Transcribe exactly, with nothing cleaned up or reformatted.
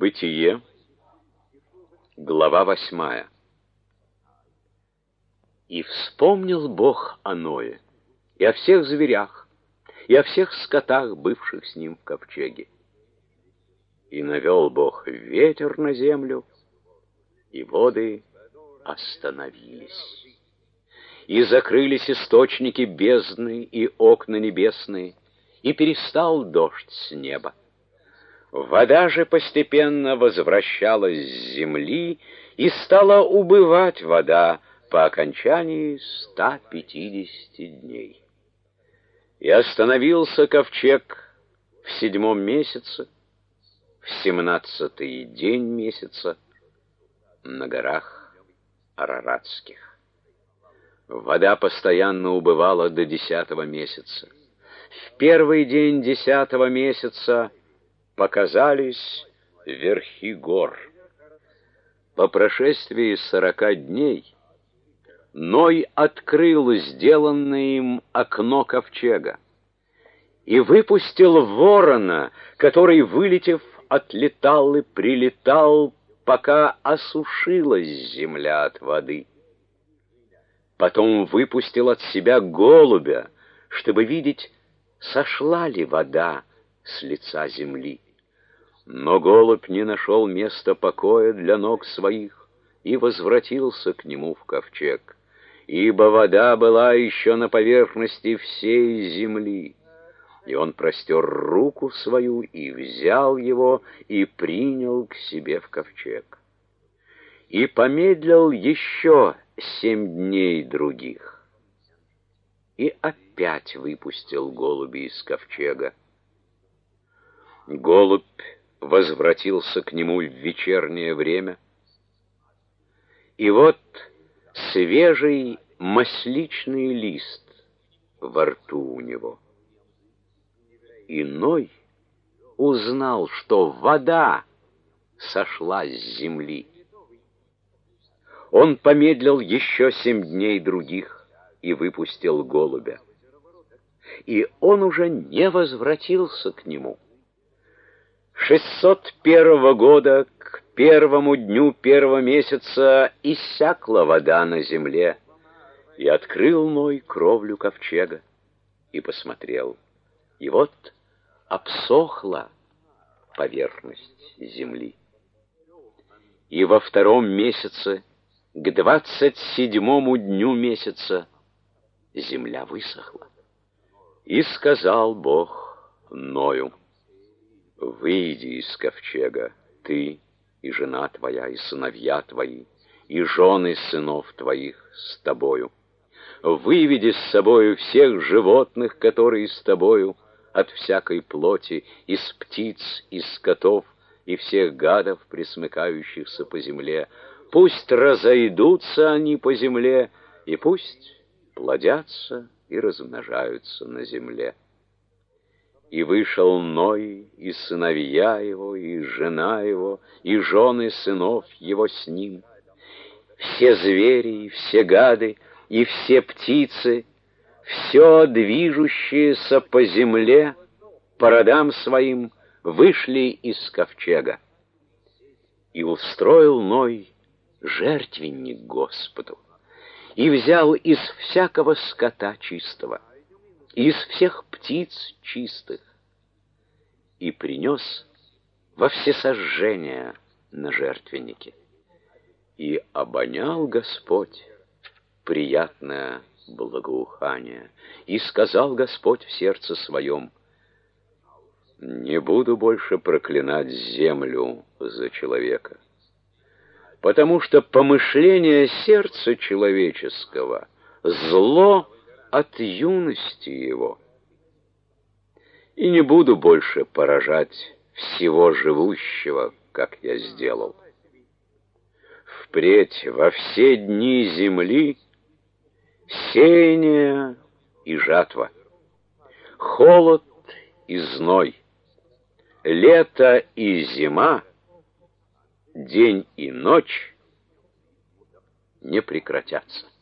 Бытие, глава восьмая. И вспомнил Бог о Ное, и о всех зверях, и о всех скотах, бывших с ним в ковчеге. И навел Бог ветер на землю, и воды остановились. И закрылись источники бездны и окна небесные, и перестал дождь с неба. Вода же постепенно возвращалась с земли, и стала убывать вода по окончании ста пятидесяти дней. И остановился ковчег в седьмом месяце, в семнадцатый день месяца, на горах Араратских. Вода постоянно убывала до десятого месяца. В первый день десятого месяца показались верхи гор. По прошествии сорока дней Ной открыл сделанное им окно ковчега и выпустил ворона, который, вылетев, отлетал и прилетал, пока осушилась земля от воды. Потом выпустил от себя голубя, чтобы видеть, сошла ли вода с лица земли. Но голубь не нашел места покоя для ног своих и возвратился к нему в ковчег, ибо вода была еще на поверхности всей земли. И он простер руку свою и взял его и принял к себе в ковчег. И помедлил еще семь дней других, и опять выпустил голубя из ковчега. Голубь возвратился к нему в вечернее время, и вот свежий масличный лист во рту у него. И Ной узнал, что вода сошла с земли. Он помедлил еще семь дней других и выпустил голубя. И он уже не возвратился к нему. шестьсот первого года, к первому дню первого месяца, иссякла вода на земле, и открыл Ной кровлю ковчега, и посмотрел, и вот обсохла поверхность земли. И во втором месяце, к двадцать седьмому дню месяца, земля высохла. И сказал Бог Ною: «Выйди из ковчега, ты и жена твоя, и сыновья твои, и жены сынов твоих с тобою. Выведи с собою всех животных, которые с тобою, от всякой плоти, из птиц, из скотов, и всех гадов, пресмыкающихся по земле. Пусть разойдутся они по земле, и пусть плодятся и размножаются на земле». И вышел Ной, и сыновья его, и жена его, и жены сынов его с ним. Все звери, и все гады, и все птицы, все движущееся по земле, по родам своим, вышли из ковчега. И устроил Ной жертвенник Господу, и взял из всякого скота чистого, из всех птиц чистых, и принес во всесожжение на жертвеннике. И обонял Господь приятное благоухание, и сказал Господь в сердце своем: «Не буду больше проклинать землю за человека, потому что помышление сердца человеческого зло от юности его, и не буду больше поражать всего живущего, как я сделал. Впредь во все дни земли сеяние и жатва, холод и зной, лето и зима, день и ночь не прекратятся».